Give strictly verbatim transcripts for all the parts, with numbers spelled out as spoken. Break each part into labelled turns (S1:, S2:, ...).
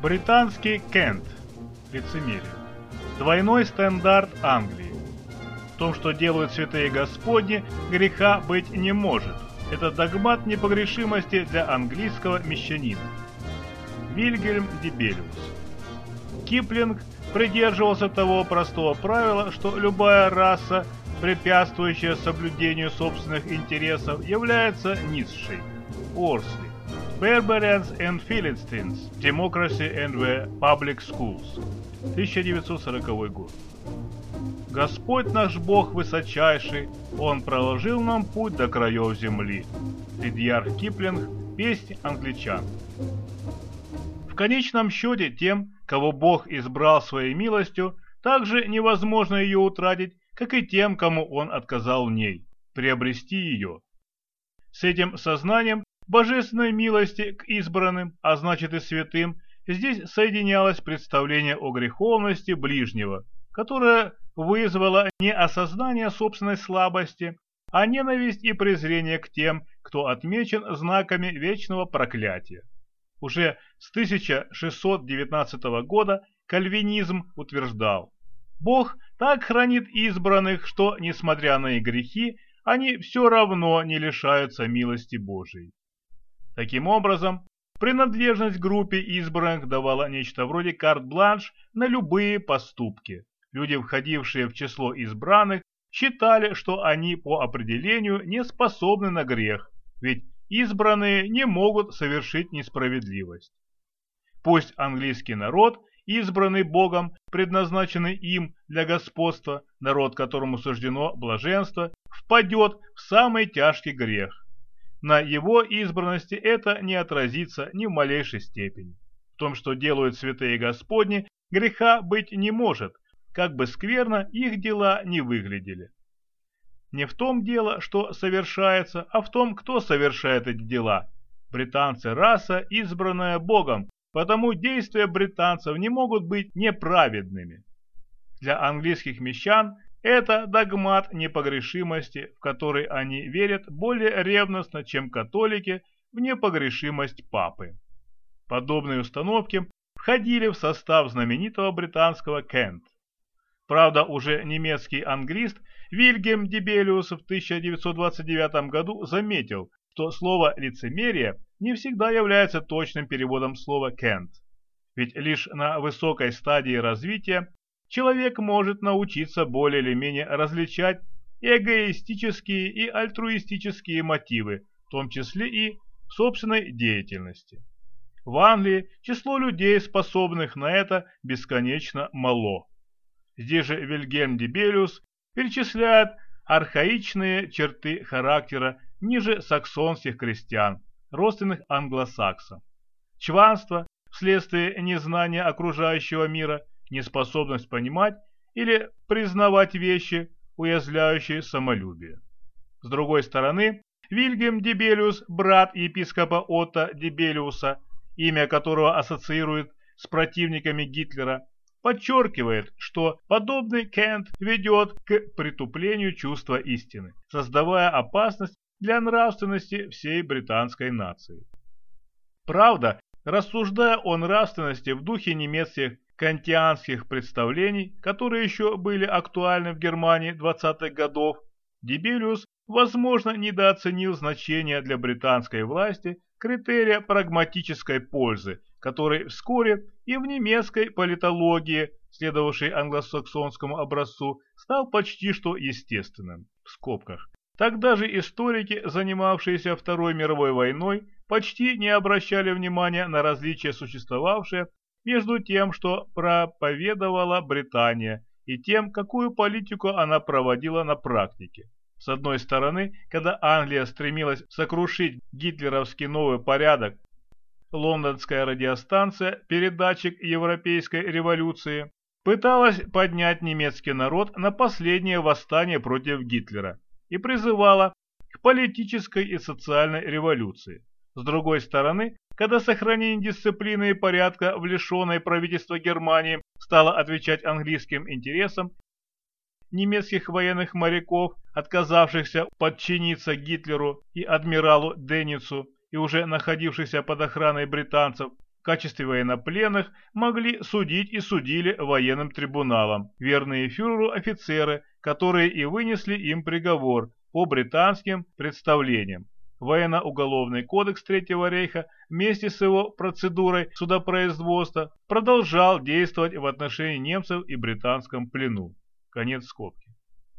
S1: Британский Кент. Лицемерие. Двойной стандарт Англии. В том, что делают святые Господни, греха быть не может. Это догмат непогрешимости для английского мещанина. Вильгельм Дибелиус. Киплинг придерживался того простого правила, что любая раса, препятствующая соблюдению собственных интересов, является низшей. Уорсли. Barbarians and Philistines. Democracy and the Public Schools. тысяча девятьсот сороковой год. Господь наш Бог высочайший, Он проложил нам путь до краев земли. Ридьярд Киплинг. Песнь англичан. В конечном счете тем, кого Бог избрал своей милостью, также невозможно ее утратить, как и тем, кому Он отказал в ней, приобрести ее. С этим сознанием божественной милости к избранным, а значит и святым, здесь соединялось представление о греховности ближнего, которое вызвало не осознание собственной слабости, а ненависть и презрение к тем, кто отмечен знаками вечного проклятия. Уже с тысяча шестьсот девятнадцатого года кальвинизм утверждал: Бог так хранит избранных, что, несмотря на их грехи, они все равно не лишаются милости Божией. Таким образом, принадлежность к группе избранных давала нечто вроде карт-бланш на любые поступки. Люди, входившие в число избранных, считали, что они по определению не способны на грех, ведь избранные не могут совершить несправедливость. Пусть английский народ, избранный Богом, предназначенный им для господства, народ, которому суждено блаженство, впадет в самый тяжкий грех. На его избранности это не отразится ни в малейшей степени. В том, что делают святые Господни, греха быть не может, как бы скверно их дела не выглядели. Не в том дело, что совершается, а в том, кто совершает эти дела. Британцы – раса, избранная Богом, потому действия британцев не могут быть неправедными. Для английских мещан это догмат непогрешимости, в который они верят более ревностно, чем католики в непогрешимость папы. Подобные установки входили в состав знаменитого британского Кент. Правда, уже немецкий англист Вильгельм Дибелиус в тысяча девятьсот двадцать девятом году заметил, что слово «лицемерие» не всегда является точным переводом слова «Кент». Ведь лишь на высокой стадии развития человек может научиться более или менее различать эгоистические и альтруистические мотивы, в том числе и в собственной деятельности. В Англии число людей, способных на это, бесконечно мало. Здесь же Вильгельм Дибелиус перечисляет архаичные черты характера ниже саксонских крестьян, родственных англосаксам. Чванство вследствие незнания окружающего мира, неспособность понимать или признавать вещи, уязвляющие самолюбие. С другой стороны, Вильгельм Дибелиус, брат епископа Отто Дибелиуса, имя которого ассоциирует с противниками Гитлера, подчеркивает, что подобный Кент ведет к притуплению чувства истины, создавая опасность для нравственности всей британской нации. Правда, рассуждая о нравственности в духе немецких кантианских представлений, которые еще были актуальны в Германии двадцатых годов, Дибелиус, возможно, недооценил значение для британской власти критерия прагматической пользы, который вскоре и в немецкой политологии, следовавшей англосаксонскому образцу, стал почти что естественным. В скобках. Тогда же историки, занимавшиеся Второй мировой войной, почти не обращали внимания на различия, существовавшие между тем, что проповедовала Британия, и тем, какую политику она проводила на практике. С одной стороны, когда Англия стремилась сокрушить гитлеровский новый порядок, лондонская радиостанция, передатчик европейской революции, пыталась поднять немецкий народ на последнее восстание против Гитлера и призывала к политической и социальной революции. С другой стороны, когда сохранение дисциплины и порядка в лишенной правительства Германии стало отвечать английским интересам, немецких военных моряков, отказавшихся подчиниться Гитлеру и адмиралу Деницу и уже находившихся под охраной британцев, качестве военнопленных могли судить и судили военным трибуналом верные фюреру офицеры, которые и вынесли им приговор по британским представлениям. Военно-уголовный кодекс Третьего рейха вместе с его процедурой судопроизводства продолжал действовать в отношении немцев и британском плену. Конец скобки.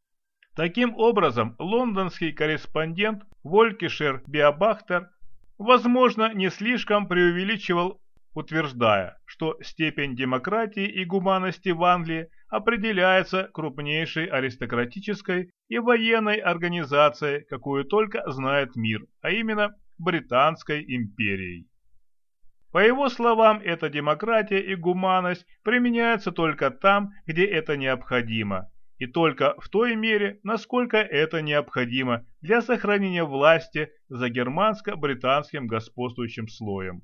S1: Таким образом, лондонский корреспондент Волькишер Биобахтер, возможно, не слишком преувеличивал, утверждая, что степень демократии и гуманности в Англии определяется крупнейшей аристократической и военной организацией, какую только знает мир, а именно Британской империей. По его словам, эта демократия и гуманность применяются только там, где это необходимо, и только в той мере, насколько это необходимо для сохранения власти за германско-британским господствующим слоем.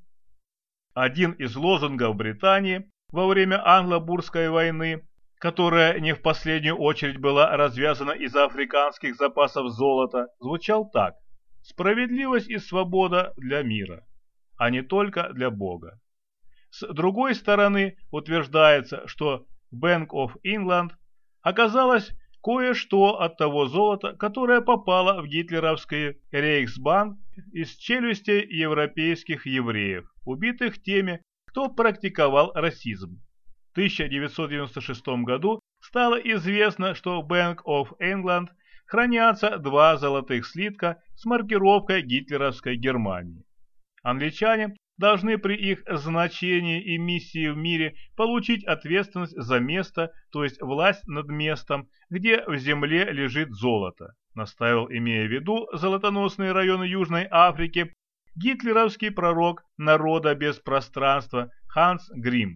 S1: Один из лозунгов Британии во время Англо-Бурской войны, которая не в последнюю очередь была развязана из-за африканских запасов золота, звучал так: «Справедливость и свобода для мира, а не только для Бога». С другой стороны, утверждается, что Bank of England оказалось кое-что от того золота, которое попало в гитлеровский Рейхсбанк из челюстей европейских евреев, убитых теми, кто практиковал расизм. В тысяча девятьсот девяносто шестом году стало известно, что в Bank of England хранятся два золотых слитка с маркировкой гитлеровской Германии. Англичане должны при их значении и миссии в мире получить ответственность за место, то есть власть над местом, где в земле лежит золото, настаивал, имея в виду золотоносные районы Южной Африки, гитлеровский пророк народа без пространства Ханс Грим.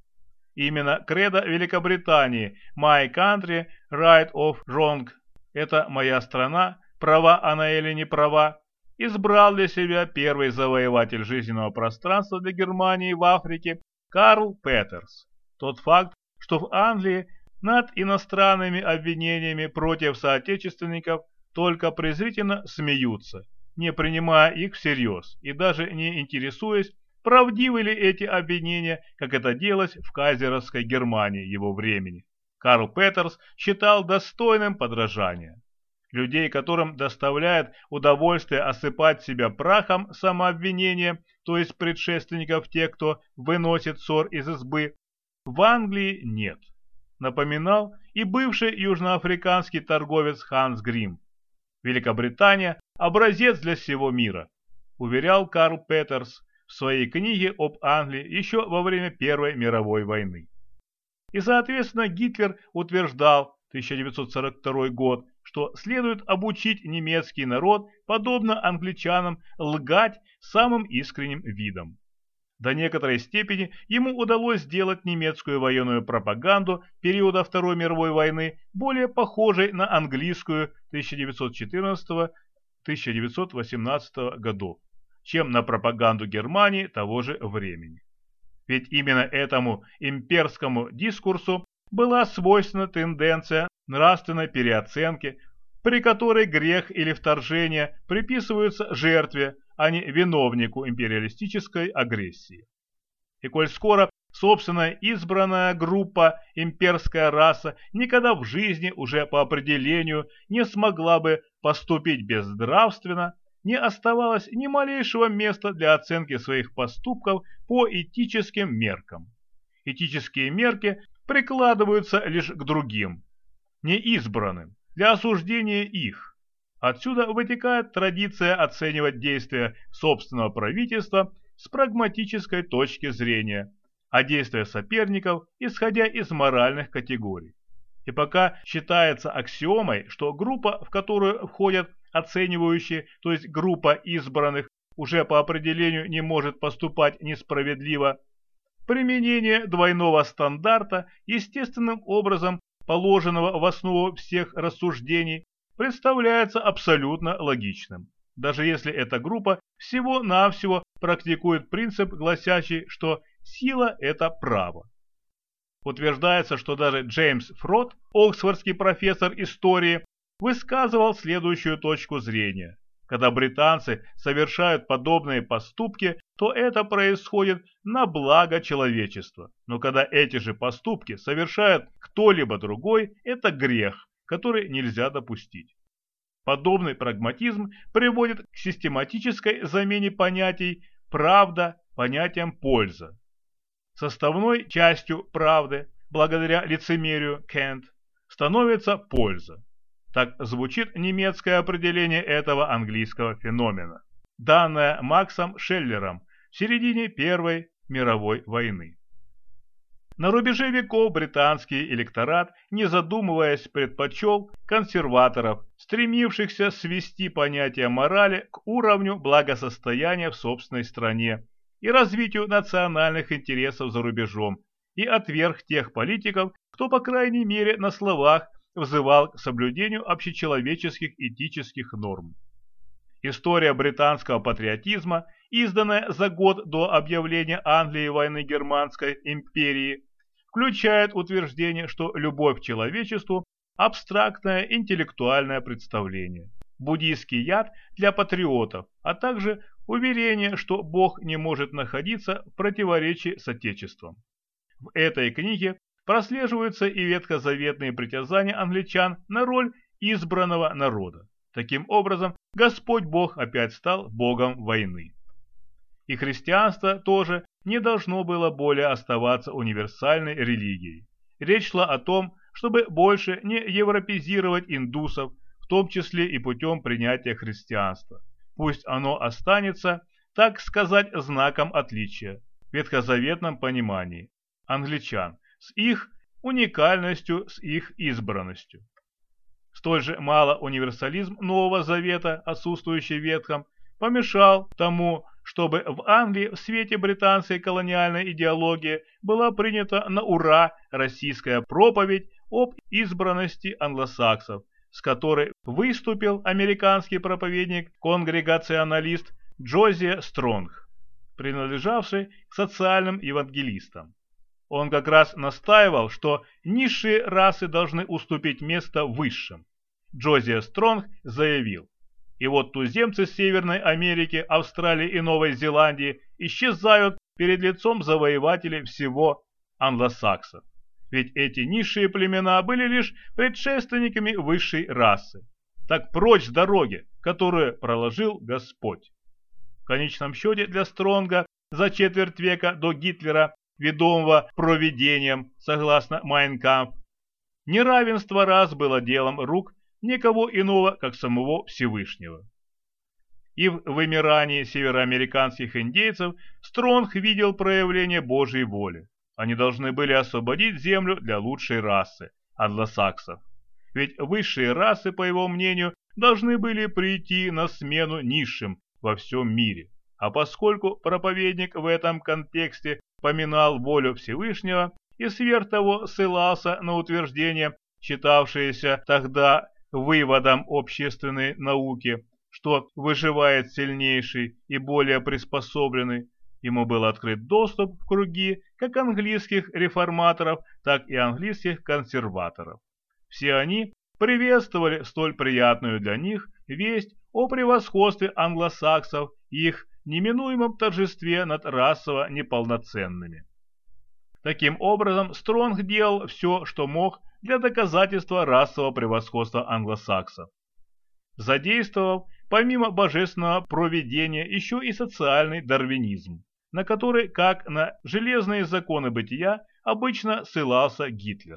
S1: Именно кредо Великобритании «My country, right of wrong» – это «моя страна, права она или не права» избрал для себя первый завоеватель жизненного пространства для Германии в Африке Карл Петерс. Тот факт, что в Англии над иностранными обвинениями против соотечественников только презрительно смеются, не принимая их всерьез и даже не интересуясь, правдивы ли эти обвинения, как это делалось в кайзеровской Германии его времени, Карл Петерс считал достойным подражания. Людей, которым доставляет удовольствие осыпать себя прахом самообвинения, то есть предшественников тех, кто выносит ссор из избы, в Англии нет, напоминал и бывший южноафриканский торговец Ханс Грим. Великобритания – образец для всего мира, уверял Карл Петерс в своей книге об Англии еще во время Первой мировой войны. И, соответственно, Гитлер утверждал, тысяча девятьсот сорок второй год, что следует обучить немецкий народ, подобно англичанам, лгать самым искренним видом. До некоторой степени ему удалось сделать немецкую военную пропаганду периода Второй мировой войны более похожей на английскую тысяча девятьсот четырнадцатого — тысяча девятьсот восемнадцатого годов, чем на пропаганду Германии того же времени. Ведь именно этому имперскому дискурсу была свойственна тенденция нравственной переоценки, при которой грех или вторжение приписываются жертве, а не виновнику империалистической агрессии. И коль скоро собственная избранная группа, имперская раса, никогда в жизни уже по определению не смогла бы поступить безнравственно, не оставалось ни малейшего места для оценки своих поступков по этическим меркам. Этические мерки прикладываются лишь к другим, неизбранным, для осуждения их. Отсюда вытекает традиция оценивать действия собственного правительства с прагматической точки зрения, а действия соперников исходя из моральных категорий. И пока считается аксиомой, что группа, в которую входят оценивающие, то есть группа избранных, уже по определению не может поступать несправедливо, применение двойного стандарта, естественным образом положенного в основу всех рассуждений, представляется абсолютно логичным, даже если эта группа всего-навсего практикует принцип, гласящий, что сила – это право. Утверждается, что даже Джеймс Фрот, оксфордский профессор истории, высказывал следующую точку зрения, Когда британцы совершают подобные поступки, то это происходит на благо человечества. Но когда эти же поступки совершает кто-либо другой, это грех, который нельзя допустить. Подобный прагматизм приводит к систематической замене понятий «правда» понятием «польза». Составной частью правды, благодаря лицемерию Кент, становится польза. Так звучит немецкое определение этого английского феномена, данное Максом Шеллером в середине Первой мировой войны. На рубеже веков британский электорат, не задумываясь, предпочел консерваторов, стремившихся свести понятие морали к уровню благосостояния в собственной стране и развитию национальных интересов за рубежом, и отверг тех политиков, кто, по крайней мере, на словах взывал к соблюдению общечеловеческих этических норм. История британского патриотизма, изданная за год до объявления Англии войны Германской империи, включает утверждение, что любовь к человечеству – абстрактное интеллектуальное представление, буддийский яд для патриотов, а также уверение, что Бог не может находиться в противоречии с Отечеством. В этой книге прослеживаются и ветхозаветные притязания англичан на роль избранного народа. Таким образом, Господь Бог опять стал Богом войны. И христианство тоже не должно было более оставаться универсальной религией. Речь шла о том, чтобы больше не европезировать индусов, в том числе и путем принятия христианства. Пусть оно останется, так сказать, знаком отличия в ветхозаветном понимании англичан с их уникальностью, с их избранностью. Столь же мало универсализм Нового Завета, отсутствующий в Ветхом, помешал тому, чтобы в Англии в свете британской колониальной идеологии была принята на ура российская проповедь об избранности англосаксов, с которой выступил американский проповедник-конгрегационалист Джозия Стронг, принадлежавший к социальным евангелистам. Он как раз настаивал, что низшие расы должны уступить место высшим. Джозия Стронг заявил: и вот туземцы Северной Америки, Австралии и Новой Зеландии исчезают перед лицом завоевателей всего англосаксов. Ведь эти низшие племена были лишь предшественниками высшей расы. Так прочь с дороги, которую проложил Господь. В конечном счете для Стронга за четверть века до Гитлера, ведомого провидением, согласно Майн Кампф, неравенство рас было делом рук никого иного, как самого Всевышнего. И в вымирании североамериканских индейцев Стронг видел проявление Божьей воли. Они должны были освободить землю для лучшей расы – англосаксов. Ведь высшие расы, по его мнению, должны были прийти на смену низшим во всем мире. А поскольку проповедник в этом контексте поминал волю Всевышнего и сверх того ссылался на утверждение, считавшееся тогда выводом общественной науки, что выживает сильнейший и более приспособленный, ему был открыт доступ в круги как английских реформаторов, так и английских консерваторов. Все они приветствовали столь приятную для них весть о превосходстве англосаксов и их неминуемом торжестве над расово неполноценными. Таким образом, Стронг делал все, что мог для доказательства расового превосходства англосаксов. Задействовал, помимо божественного провидения, еще и социальный дарвинизм, на который, как на железные законы бытия, обычно ссылался Гитлер.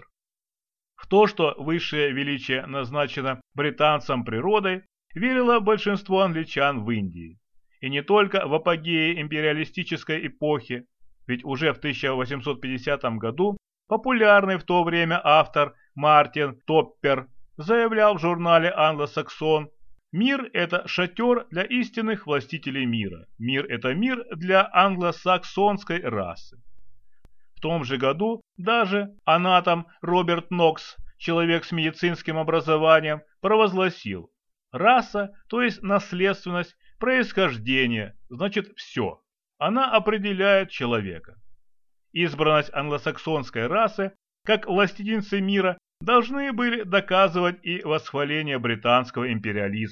S1: В то, что высшее величие назначено британцам природой, верило большинство англичан в Индии. И не только в апогее империалистической эпохи, ведь уже в тысяча восемьсот пятидесятом году популярный в то время автор Мартин Топпер заявлял в журнале «Англосаксон»: «Мир – это шатер для истинных властителей мира. Мир – это мир для англосаксонской расы». В том же году даже анатом Роберт Нокс, человек с медицинским образованием, провозгласил: раса, то есть наследственность, происхождение, значит все. Она определяет человека. Избранность англосаксонской расы, как властительницы мира, должны были доказывать и восхваление британского империализма,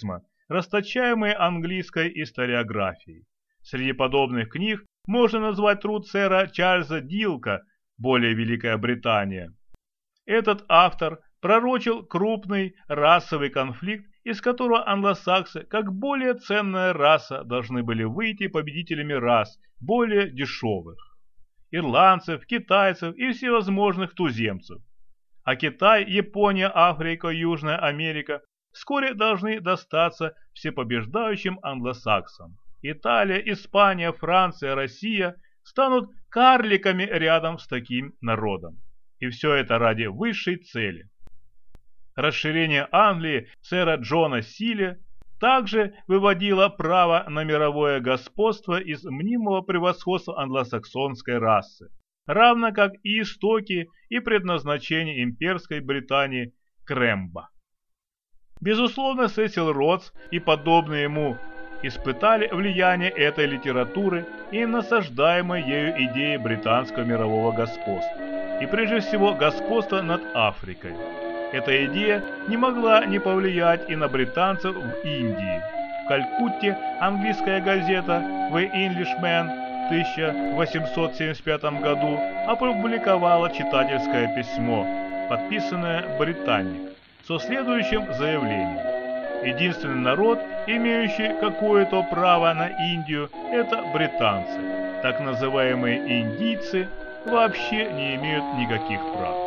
S1: расточаемые английской историографией. Среди подобных книг можно назвать труд сэра Чарльза Дилка «Более Великая Британия». Этот автор пророчил крупный расовый конфликт, из которого англосаксы, как более ценная раса, должны были выйти победителями рас, более дешевых – ирландцев, китайцев и всевозможных туземцев. А Китай, Япония, Африка, Южная Америка вскоре должны достаться всепобеждающим англосаксам. Италия, Испания, Франция, Россия станут карликами рядом с таким народом. И все это ради высшей цели. Расширение Англии сэра Джона Силе также выводило право на мировое господство из мнимого превосходства англосаксонской расы, равно как и истоки и предназначение имперской Британии Кремба. Безусловно, Сесил Ротс и подобные ему испытали влияние этой литературы и насаждаемой ею идеи британского мирового господства, и прежде всего господства над Африкой. Эта идея не могла не повлиять и на британцев в Индии. В Калькутте английская газета The Englishman в тысяча восемьсот семьдесят пятом году опубликовала читательское письмо, подписанное «Британник», со следующим заявлением: единственный народ, имеющий какое-то право на Индию, это британцы. Так называемые индийцы вообще не имеют никаких прав.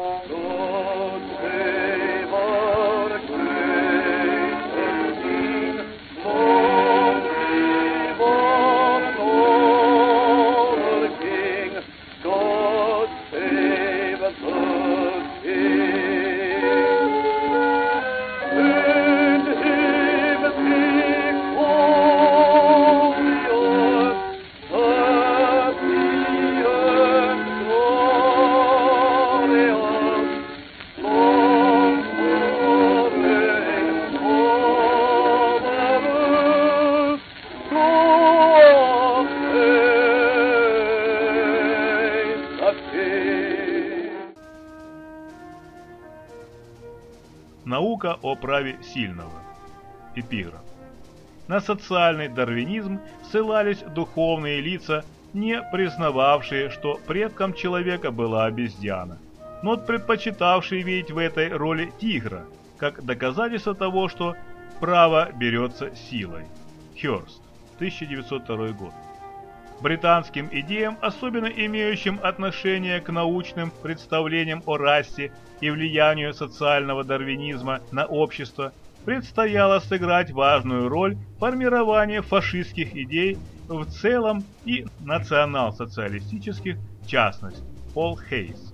S1: Наука о праве сильного. Эпиграф. На социальный дарвинизм ссылались духовные лица, не признававшие, что предком человека была обезьяна, но предпочитавшие видеть в этой роли тигра, как доказательство того, что право берется силой. Хёрст, тысяча девятьсот второй год. Британским идеям, особенно имеющим отношение к научным представлениям о расе и влиянию социального дарвинизма на общество, предстояло сыграть важную роль в формировании фашистских идей в целом и национал-социалистических в частности. Пол Хейс.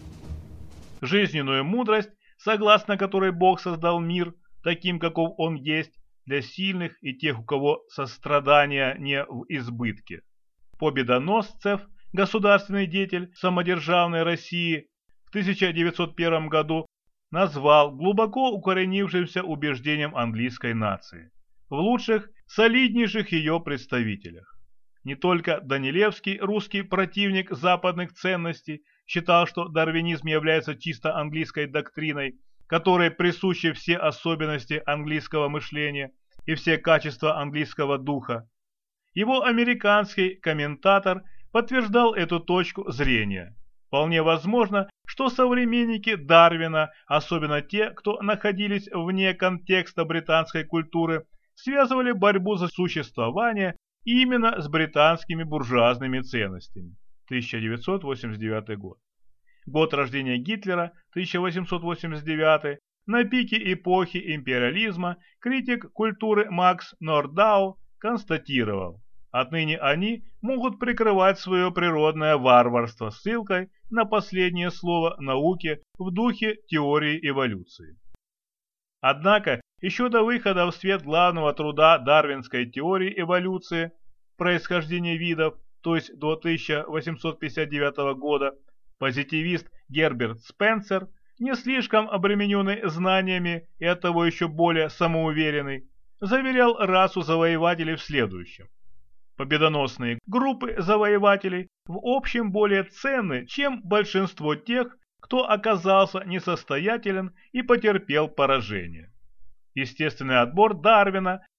S1: Жизненную мудрость, согласно которой Бог создал мир таким, каков он есть, для сильных и тех, у кого сострадания не в избытке. Победоносцев, государственный деятель самодержавной России, в тысяча девятьсот первом году назвал глубоко укоренившимся убеждением английской нации, в лучших, солиднейших ее представителях. Не только Данилевский, русский противник западных ценностей, считал, что дарвинизм является чисто английской доктриной, которой присущи все особенности английского мышления и все качества английского духа. Его американский комментатор подтверждал эту точку зрения. Вполне возможно, что современники Дарвина, особенно те, кто находились вне контекста британской культуры, связывали борьбу за существование именно с британскими буржуазными ценностями. тысяча девятьсот восемьдесят девятый год. Год рождения Гитлера, тысяча восемьсот восемьдесят девятый, на пике эпохи империализма критик культуры Макс Нордау констатировал: отныне они могут прикрывать свое природное варварство ссылкой на последнее слово науки в духе теории эволюции. Однако, еще до выхода в свет главного труда дарвинской теории эволюции «Происхождение видов», то есть до тысяча восемьсот пятьдесят девятого года, позитивист Герберт Спенсер, не слишком обремененный знаниями и оттого еще более самоуверенный, заверял расу завоевателей в следующем: победоносные группы завоевателей в общем более ценны, чем большинство тех, кто оказался несостоятелен и потерпел поражение. Естественный отбор Дарвина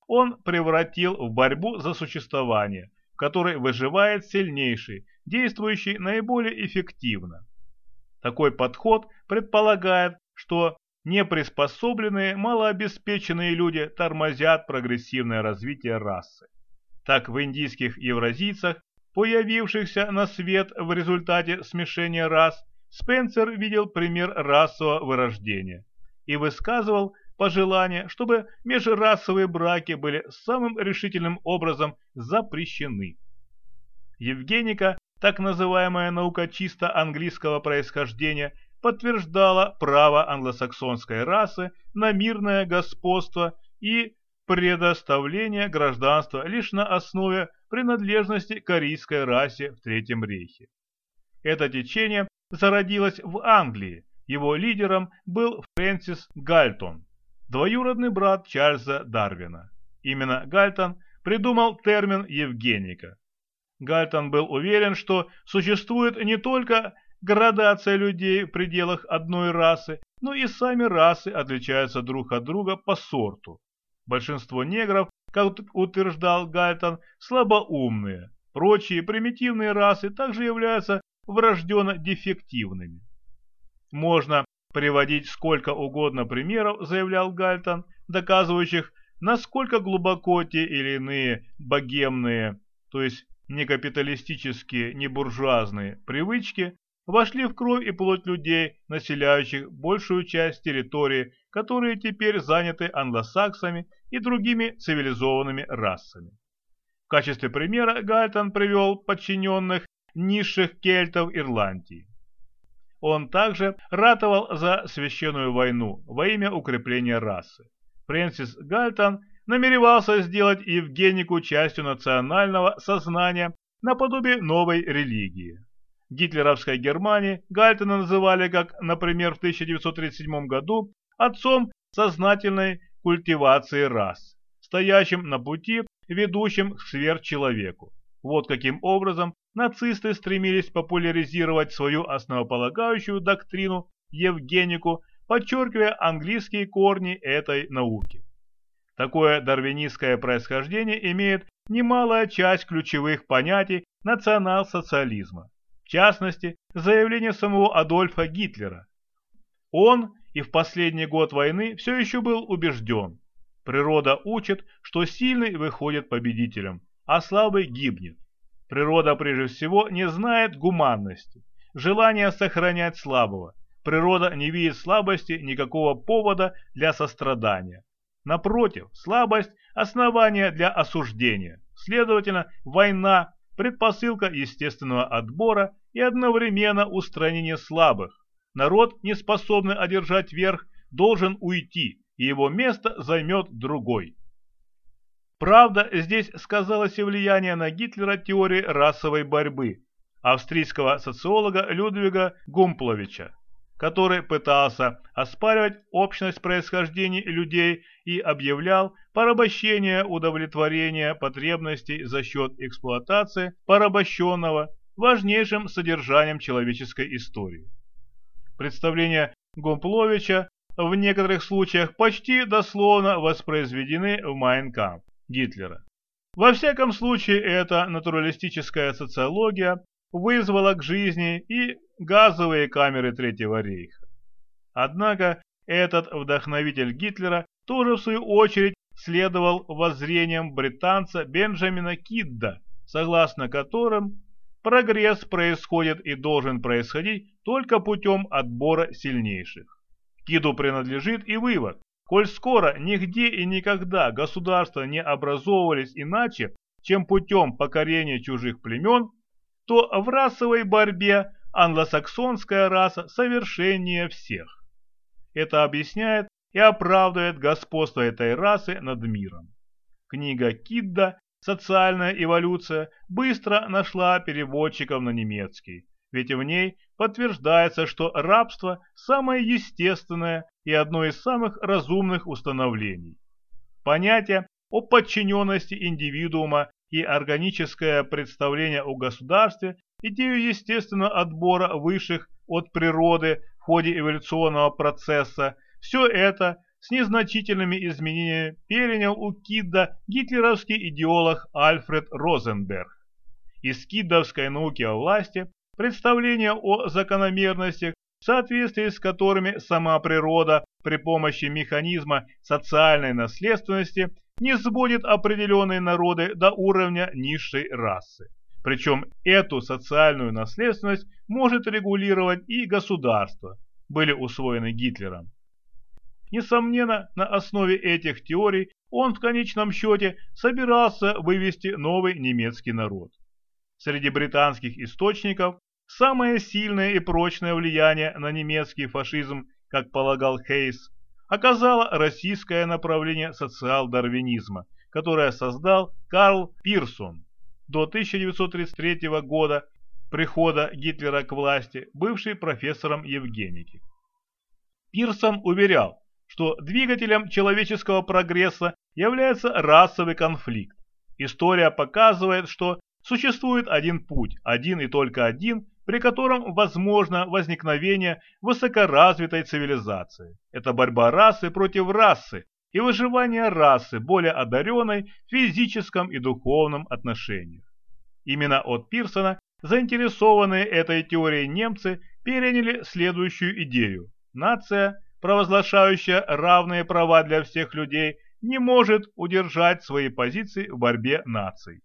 S1: он превратил в борьбу за существование, в которой выживает сильнейший, действующий наиболее эффективно. Такой подход предполагает, что неприспособленные, малообеспеченные люди тормозят прогрессивное развитие расы. Так в индийских евразийцах, появившихся на свет в результате смешения рас, Спенсер видел пример расового вырождения и высказывал пожелание, чтобы межрасовые браки были самым решительным образом запрещены. Евгеника, так называемая наука чисто английского происхождения, подтверждала право англосаксонской расы на мирное господство и предоставление гражданства лишь на основе принадлежности к арийской расе в Третьем рейхе. Это течение зародилось в Англии, его лидером был Фрэнсис Гальтон, двоюродный брат Чарльза Дарвина. Именно Гальтон придумал термин «евгеника». Гальтон был уверен, что существует не только градация людей в пределах одной расы, но и сами расы отличаются друг от друга по сорту. Большинство негров, как утверждал Гальтон, слабоумные. Прочие примитивные расы также являются врожденно дефективными. Можно приводить сколько угодно примеров, заявлял Гальтон, доказывающих, насколько глубоко те или иные богемные, то есть не капиталистические, не буржуазные привычки вошли в кровь и плоть людей, населяющих большую часть территории, которые теперь заняты англосаксами и другими цивилизованными расами. В качестве примера Гальтон привел подчиненных низших кельтов Ирландии. Он также ратовал за священную войну во имя укрепления расы. Фрэнсис Гальтон намеревался сделать евгенику частью национального сознания наподобие новой религии. В гитлеровской Германии Гальтона называли, как, например, в тысяча девятьсот тридцать седьмом году, отцом сознательной культивации рас, стоящим на пути, ведущим к сверхчеловеку. Вот каким образом нацисты стремились популяризировать свою основополагающую доктрину евгенику, подчеркивая английские корни этой науки. Такое дарвинистское происхождение имеет немалая часть ключевых понятий национал-социализма. В частности, заявление самого Адольфа Гитлера. Он и в последний год войны все еще был убежден. Природа учит, что сильный выходит победителем, а слабый гибнет. Природа прежде всего не знает гуманности, желания сохранять слабого. Природа не видит слабости никакого повода для сострадания. Напротив, слабость – основание для осуждения. Следовательно, война – предпосылка естественного отбора и одновременно устранения слабых. Народ, не способный одержать верх, должен уйти, и его место займет другой. Правда, здесь сказалось и влияние на Гитлера теории расовой борьбы австрийского социолога Людвига Гумпловича, который пытался оспаривать общность происхождения людей и объявлял порабощение удовлетворения потребностей за счет эксплуатации порабощенного важнейшим содержанием человеческой истории. Представления Гумпловича в некоторых случаях почти дословно воспроизведены в «Майн кампф» Гитлера. Во всяком случае, эта натуралистическая социология вызвала к жизни и газовые камеры Третьего рейха. Однако этот вдохновитель Гитлера тоже в свою очередь следовал воззрениям британца Бенджамина Кидда, согласно которым прогресс происходит и должен происходить только путем отбора сильнейших. Кидду принадлежит и вывод: коль скоро нигде и никогда государства не образовывались иначе, чем путем покорения чужих племен, то в расовой борьбе англосаксонская раса совершеннее всех. Это объясняет и оправдывает господство этой расы над миром. Книга Кидда «Социальная эволюция» быстро нашла переводчиков на немецкий, ведь в ней подтверждается, что рабство – самое естественное и одно из самых разумных установлений. Понятие о подчиненности индивидуума и органическое представление о государстве, идею естественного отбора высших от природы в ходе эволюционного процесса – все это с незначительными изменениями перенял у Кидда гитлеровский идеолог Альфред Розенберг. Из киддовской науки о власти представления о закономерностях, в соответствии с которыми сама природа при помощи механизма социальной наследственности не сводит определенные народы до уровня низшей расы. Причем эту социальную наследственность может регулировать и государство, были усвоены Гитлером. Несомненно, на основе этих теорий он в конечном счете собирался вывести новый немецкий народ. Среди британских источников самое сильное и прочное влияние на немецкий фашизм, как полагал Хейс, оказало российское направление социал-дарвинизма, которое создал Карл Пирсон, до тысяча девятьсот тридцать третьего года прихода Гитлера к власти, бывший профессором Евгеники. Пирсон уверял, что двигателем человеческого прогресса является расовый конфликт. История показывает, что существует один путь, один и только один, при котором возможно возникновение высокоразвитой цивилизации. Это борьба расы против расы и выживание расы, более одаренной в физическом и духовном отношениях. Именно от Пирсона заинтересованные этой теорией немцы переняли следующую идею. Нация, провозглашающая равные права для всех людей, не может удержать свои позиции в борьбе наций.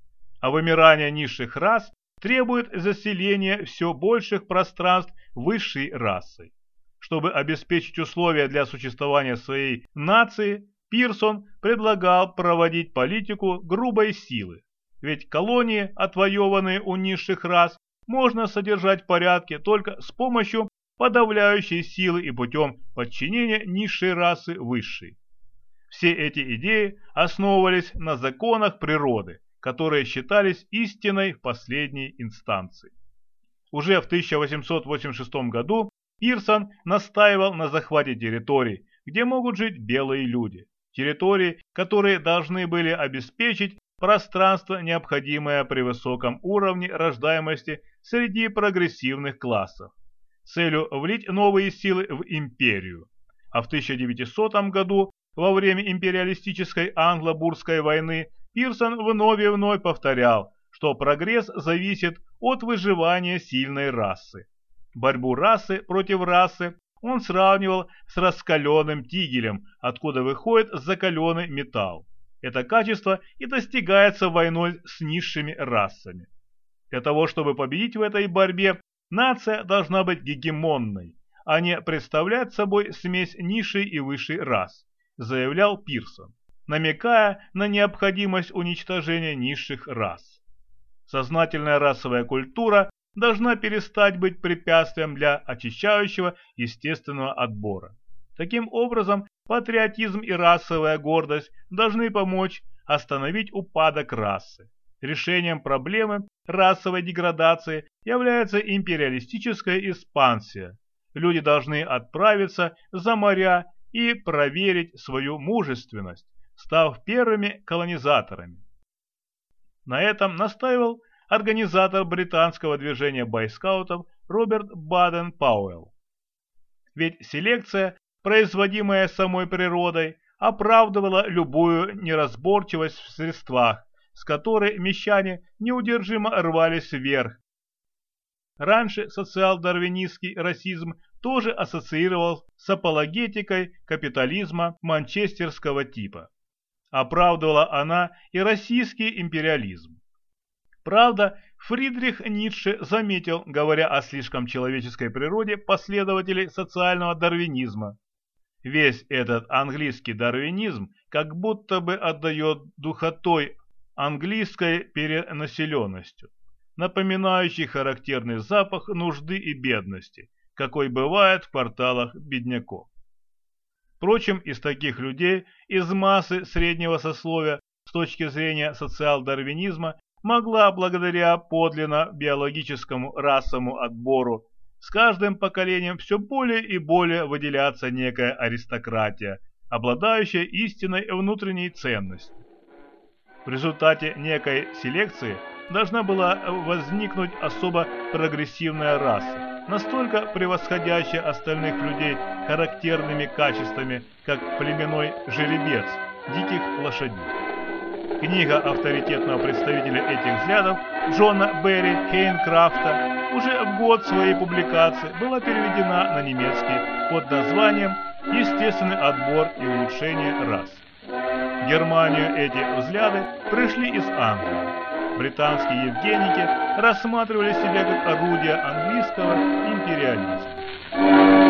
S1: А вымирание низших рас требует заселения все больших пространств высшей расы. Чтобы обеспечить условия для существования своей нации, Пирсон предлагал проводить политику грубой силы. Ведь колонии, отвоеванные у низших рас, можно содержать в порядке только с помощью подавляющей силы и путем подчинения низшей расы высшей. Все эти идеи основывались на законах природы, которые считались истиной в последней инстанции. Уже в тысяча восемьсот восемьдесят шестом году Пирсон настаивал на захвате территорий, где могут жить белые люди, территории, которые должны были обеспечить пространство, необходимое при высоком уровне рождаемости среди прогрессивных классов, с целью влить новые силы в империю. А в тысяча девятисотом году, во время империалистической англо-бурской войны, Пирсон вновь и вновь повторял, что прогресс зависит от выживания сильной расы. Борьбу расы против расы он сравнивал с раскаленным тигелем, откуда выходит закаленный металл. Это качество и достигается войной с низшими расами. Для того, чтобы победить в этой борьбе, нация должна быть гегемонной, а не представлять собой смесь низшей и высшей рас, заявлял Пирсон, намекая на необходимость уничтожения низших рас. Сознательная расовая культура должна перестать быть препятствием для очищающего естественного отбора. Таким образом, патриотизм и расовая гордость должны помочь остановить упадок расы. Решением проблемы расовой деградации является империалистическая экспансия. Люди должны отправиться за моря и проверить свою мужественность, став первыми колонизаторами. На этом настаивал организатор британского движения бойскаутов Роберт Баден-Пауэлл. Ведь селекция, производимая самой природой, оправдывала любую неразборчивость в средствах, с которой мещане неудержимо рвались вверх. Раньше социал-дарвинистский расизм тоже ассоциировал с апологетикой капитализма манчестерского типа. Оправдывала она и российский империализм. Правда, Фридрих Ницше заметил, говоря о слишком человеческой природе последователей социального дарвинизма: весь этот английский дарвинизм как будто бы отдает духотой английской перенаселенностью, напоминающий характерный запах нужды и бедности, какой бывает в кварталах бедняков. Впрочем, из таких людей, из массы среднего сословия, с точки зрения социал-дарвинизма, могла благодаря подлинно биологическому расовому отбору с каждым поколением все более и более выделяться некая аристократия, обладающая истинной внутренней ценностью. В результате некой селекции должна была возникнуть особо прогрессивная раса, настолько превосходящая остальных людей характерными качествами, как племенной жеребец, диких лошадей. Книга авторитетного представителя этих взглядов Джона Берри Хейнкрафта уже в год своей публикации была переведена на немецкий под названием «Естественный отбор и улучшение рас». В Германию эти взгляды пришли из Англии. Британские евгеники рассматривали себя как орудие английского империализма.